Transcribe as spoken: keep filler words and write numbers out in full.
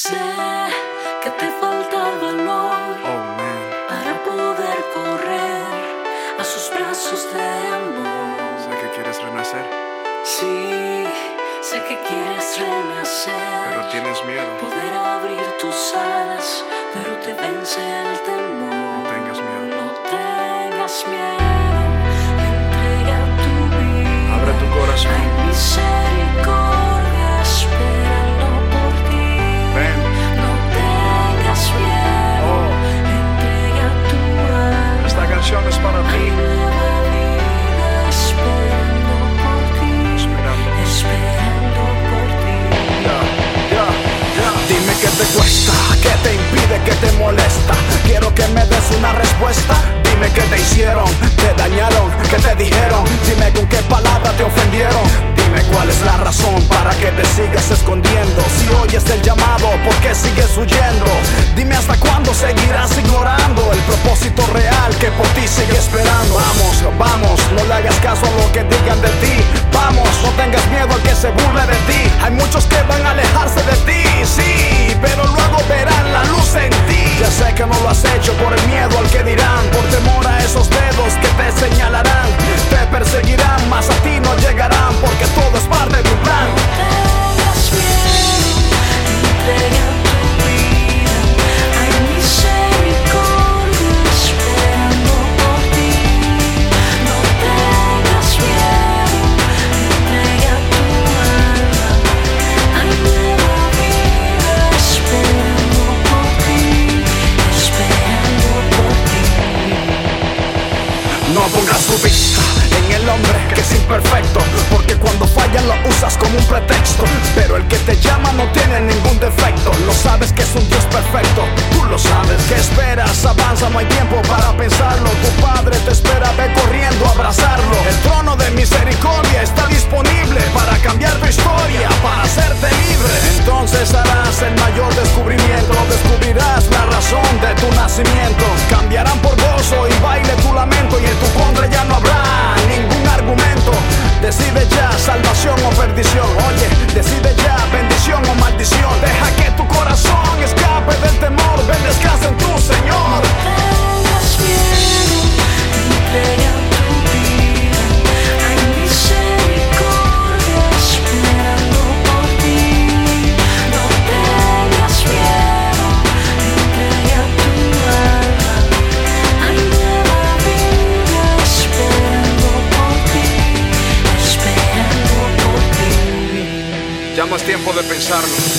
Sé que te falta valor Oh, man. para poder correr a sus brazos de amor. Sé que quieres renacer, Sí, sé que quieres renacer, pero tienes miedo. poder abrir tus alas, pero te vence el temor. No tengas miedo. No tengas miedo, entrega tu vida. Abre tu corazón. Hay misericordia esperando por ti. Ven. No tengas miedo, Oh. entrega tu alma. Esta canción es para Hay ti. nueva vida esperando por ti, Esperando. esperando por ti. Ya, ya, ya. Dime qué te cuesta, qué te impide, qué te molesta. Quiero que me des una respuesta. Dime qué te hicieron, te dañaron, qué te dijeron. Dime con qué palabra te ofendieron. Dime cuál es la razón para que te sigas escondiendo. Si oyes el llamado, ¿por qué sigues huyendo? Dime hasta cuándo seguirás ignorando el propósito real que por ti sigue esperando. Vamos, vamos, no le hagas caso a lo que digan de ti. Vamos, no tengas miedo al que se burle de ti. Hay muchos que van a alejarse de ti, sí, pero luego verán la luz en ti. Ya sé que no lo has hecho por el miedo al que dirán, por temor a esos dedos que te señalarán. Te perseguirán, mas a ti no llegarán, porque todo es parte de un plan. No tengas miedo, entrega tu vida. Hay misericordia esperando por ti. No tengas miedo, entrega tu alma. Hay nueva vida esperando por ti, esperando por ti. No pongas tu vista en el hombre que es imperfecto, porque cuando fallan lo usas como un pretexto. Pero el que te llama no tiene ningún defecto. Lo sabes que es un Dios perfecto, tú lo sabes. ¿Qué esperas? Avanza, no hay tiempo para pensarlo. Tu padre te espera, ve corriendo a abrazarlo. El trono de misericordia está disponible para cambiar tu historia, para hacerte libre. Entonces harás el mayor descubrimiento. Descubrirás la razón de tu nacimiento. Cambiarán por gozo y baile tu lamento, y en tu contra ya no habrá ningún argumento. Decide ya, salvación o perdición. Oye, decide ya, bendición o maldición. Deja que tu corazón escape del temor. Ven, descansa en tu Señor. No tengas miedo, entrega tu vida. Hay misericordia esperando por ti. No tengas miedo, entrega tu alma. Hay nueva vida esperando por ti, esperando por ti. Ya no es tiempo de pensarlo.